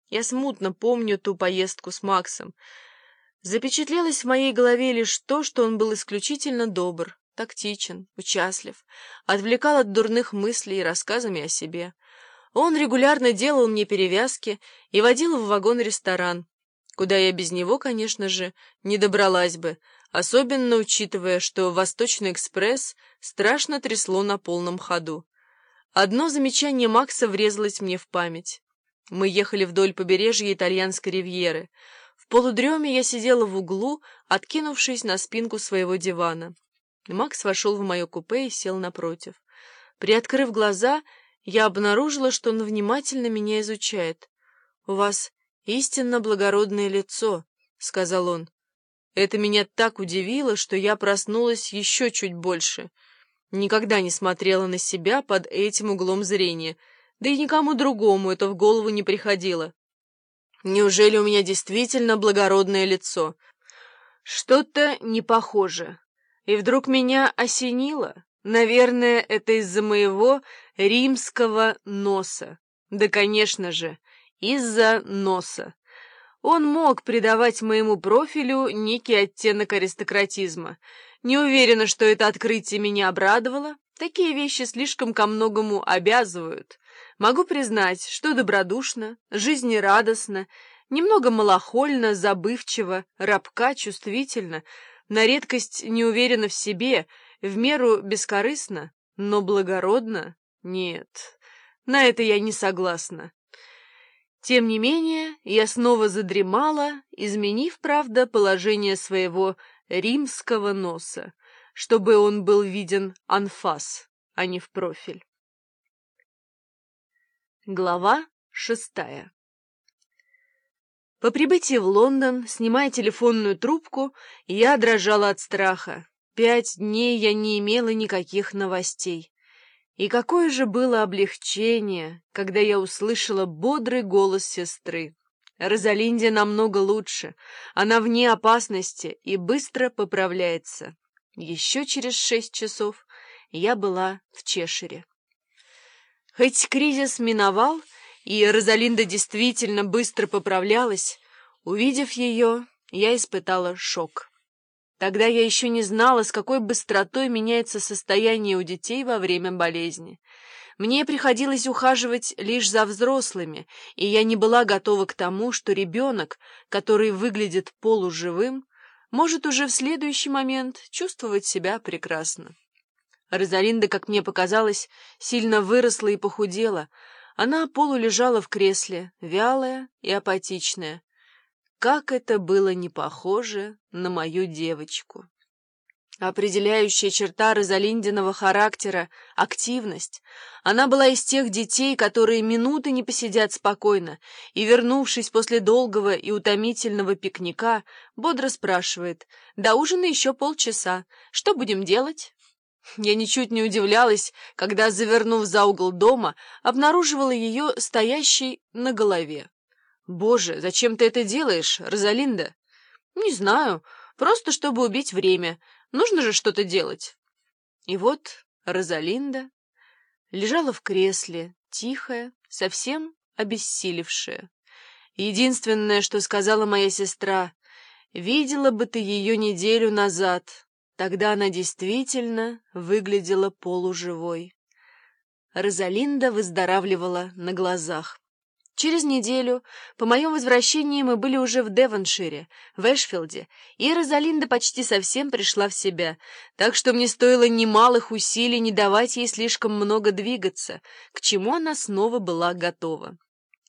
Я смутно помню ту поездку с Максом. Запечатлелось в моей голове лишь то, что он был исключительно добр, тактичен, участлив, отвлекал от дурных мыслей рассказами о себе. Он регулярно делал мне перевязки и водил в вагон-ресторан, куда я без него, конечно же, не добралась бы, особенно учитывая, что «Восточный экспресс» страшно трясло на полном ходу. Одно замечание Макса врезалось мне в память. Мы ехали вдоль побережья итальянской ривьеры. В полудреме я сидела в углу, откинувшись на спинку своего дивана. Макс вошел в мое купе и сел напротив. Приоткрыв глаза, я обнаружила, что он внимательно меня изучает. «У вас истинно благородное лицо», — сказал он. Это меня так удивило, что я проснулась еще чуть больше. Никогда не смотрела на себя под этим углом зрения, да и никому другому это в голову не приходило. Неужели у меня действительно благородное лицо? Что-то не похоже. И вдруг меня осенило. Наверное, это из-за моего римского носа. Да, конечно же, из-за носа. Он мог придавать моему профилю некий оттенок аристократизма. Не уверена, что это открытие меня обрадовало. Такие вещи слишком ко многому обязывают. Могу признать, что добродушно, жизнерадостно, немного малохольно, забывчиво, робка, чувствительно, на редкость не уверена в себе, в меру бескорыстно, но благородно — нет, на это я не согласна. Тем не менее, я снова задремала, изменив, правда, положение своего римского носа, чтобы он был виден анфас, а не в профиль. Глава 6. По прибытии в Лондон, снимая телефонную трубку, я дрожала от страха. 5 дней я не имела никаких новостей. И какое же было облегчение, когда я услышала бодрый голос сестры. Розалинде намного лучше, она вне опасности и быстро поправляется. Еще через 6 часов я была в Чешире. Хоть кризис миновал, и Розалинда действительно быстро поправлялась, увидев ее, я испытала шок. Тогда я еще не знала, с какой быстротой меняется состояние у детей во время болезни. Мне приходилось ухаживать лишь за взрослыми, и я не была готова к тому, что ребенок, который выглядит полуживым, может уже в следующий момент чувствовать себя прекрасно. Розалинда, как мне показалось, сильно выросла и похудела. Она полулежала в кресле, вялая и апатичная. Как это было не похоже на мою девочку. Определяющая черта Розалиндиного характера — активность. Она была из тех детей, которые минуты не посидят спокойно, и, вернувшись после долгого и утомительного пикника, бодро спрашивает: «До ужина еще полчаса. Что будем делать?» Я ничуть не удивлялась, когда, завернув за угол дома, обнаруживала ее стоящей на голове. «Боже, зачем ты это делаешь, Розалинда?» «Не знаю, просто чтобы убить время. Нужно же что-то делать». И вот Розалинда лежала в кресле, тихая, совсем обессилевшая. Единственное, что сказала моя сестра: «Видела бы ты ее неделю назад, тогда она действительно выглядела полуживой». Розалинда выздоравливала на глазах. Через неделю, по моем возвращении, мы были уже в Девоншире, в Эшфилде, и Розалинда почти совсем пришла в себя, так что мне стоило немалых усилий не давать ей слишком много двигаться, к чему она снова была готова.